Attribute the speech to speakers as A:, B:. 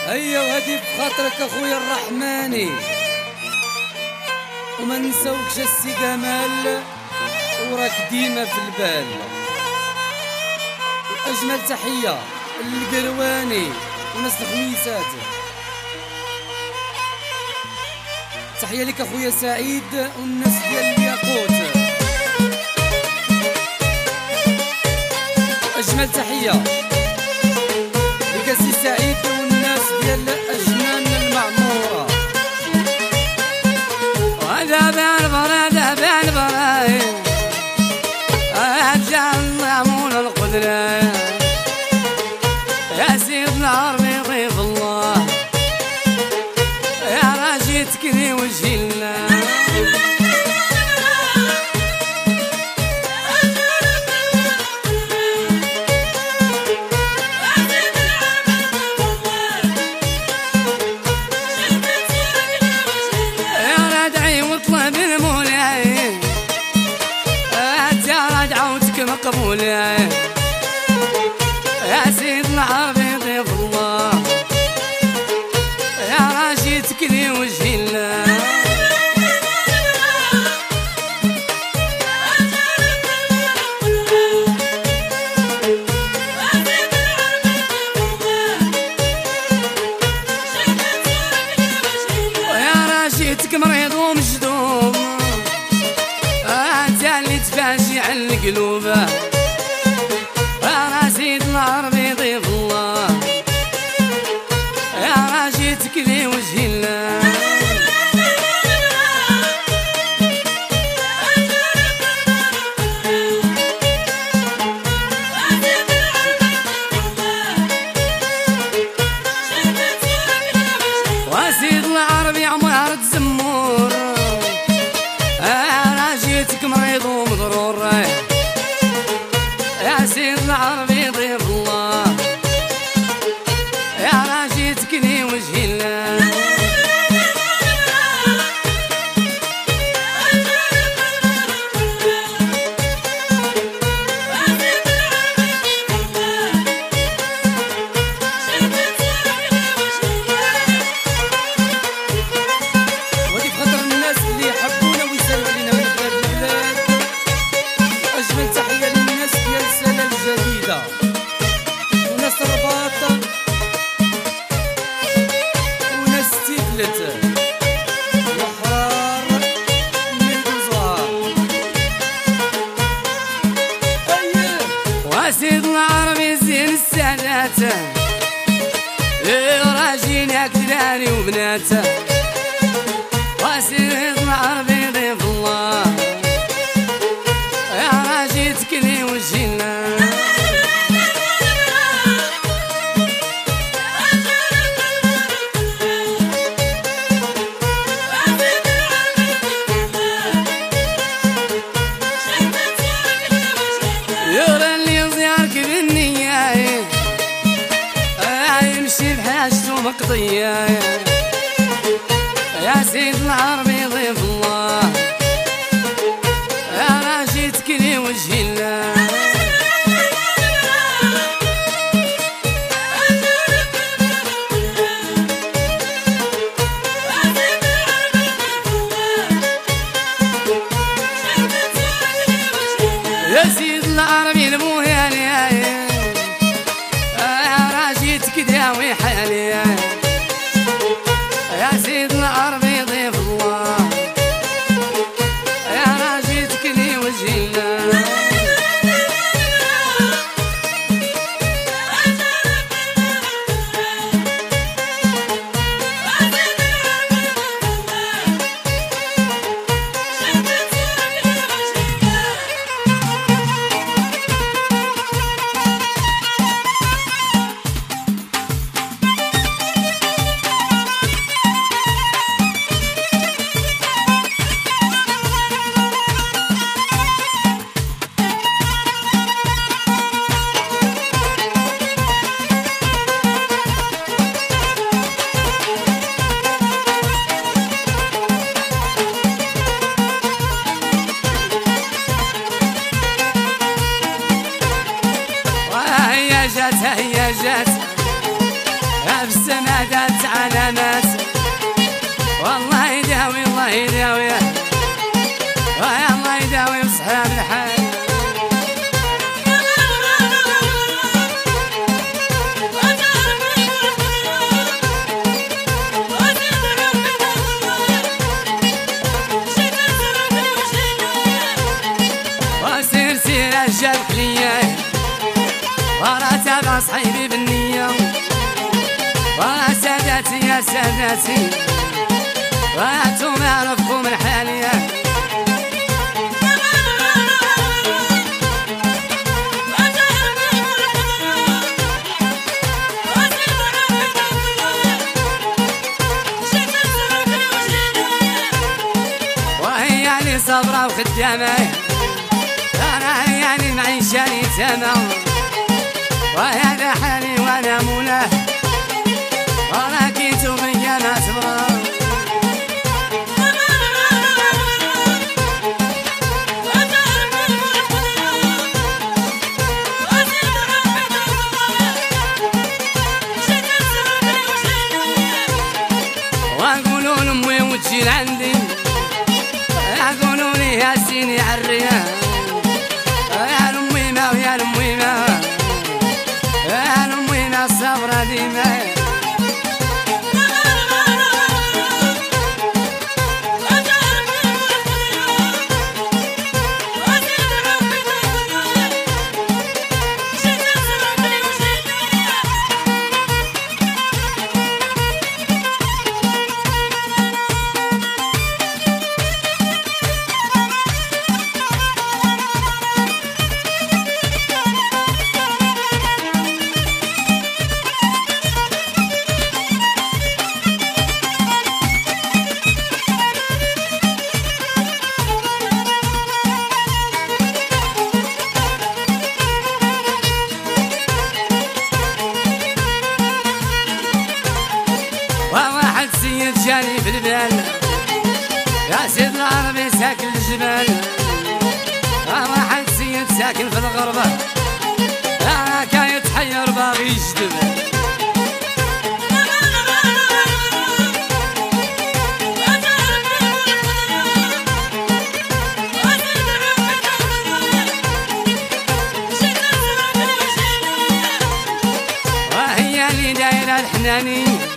A: هيا وهدي بخاطرك اخويا الرحماني، وما نساوكش السي جمال وراك ديما في البال. واجمل تحيه للقرواني وناس الخميسات. تحيه لك اخويا سعيد والناس ديال الياقوت. واجمل تحيه لك السي سعيد والناس ديال اجنان المعموره.
B: وهذا بان براي أجعل معمول القدرة يا سيدنا عربي ضيف الله يا راشد كذي وجه الله. يا ردعي واطلب المولاي مقبولة يا سيدنا عربي ضيف الله يا راشد كذي وجه الله. ويا راشدك مريض ومجدوم اللي تفاجع القلوب يا سيدنا عربي ضيف الله يا راشدك ذي وجه الله. وسيدنا عربي عمار تزمور مريض ومضرور يا سيدنا عربي ضيف الله يا راشد كذي وجه الله.
A: ودي بخاطر الناس اللي يحبونا ويسالوا علينا من بلاد البلاد. أجمل تحية للناس ديال السنة الجديدة وناس الرباط وناس تيفلت وحرار من الوزار.
B: وسيدنا عربي زين السادات راجينك دراري وبنات. وسيدنا عربي ضيف الله يا راشد كذي وجه الله. يرى اللي زيارك بالنية يمشي بحاجته مقضية يا سيدنا عربي ضيف الله يا راشد كذي وجه الله. يا سيدنا عربي الموهاني يا راشد كداوي حالي يا سيدنا عربي ضيف الله يا راشد كذي وجه الله. جات هي جات بالسنة زادت علامات والله يداوي الله يداوي الله يداوي بصحاب الحال وسير سير جابك ليا ورا تابع صحيبي بالنية ورا ساداتي يا ساداتي وانتم عرفكم الحالية وهي اللي صبرة وخدامة أنا هي اللي معيشة لي تمام وهذا حالي وانا مولاه وراكيت بيا ما صبرا واقولوا لامي وتجي لعندي يقولوا لي يا سيني عالريان يا لامي ما ويا لامي ما يا لامي ما الصبرة ديما وواحد سيد جاني في البال يا سيد العربي ساكن الجبال وواحد سيد ساكن في الغربة أنا كان يتحير باغي يجدب وهي اللي دايرة الحناني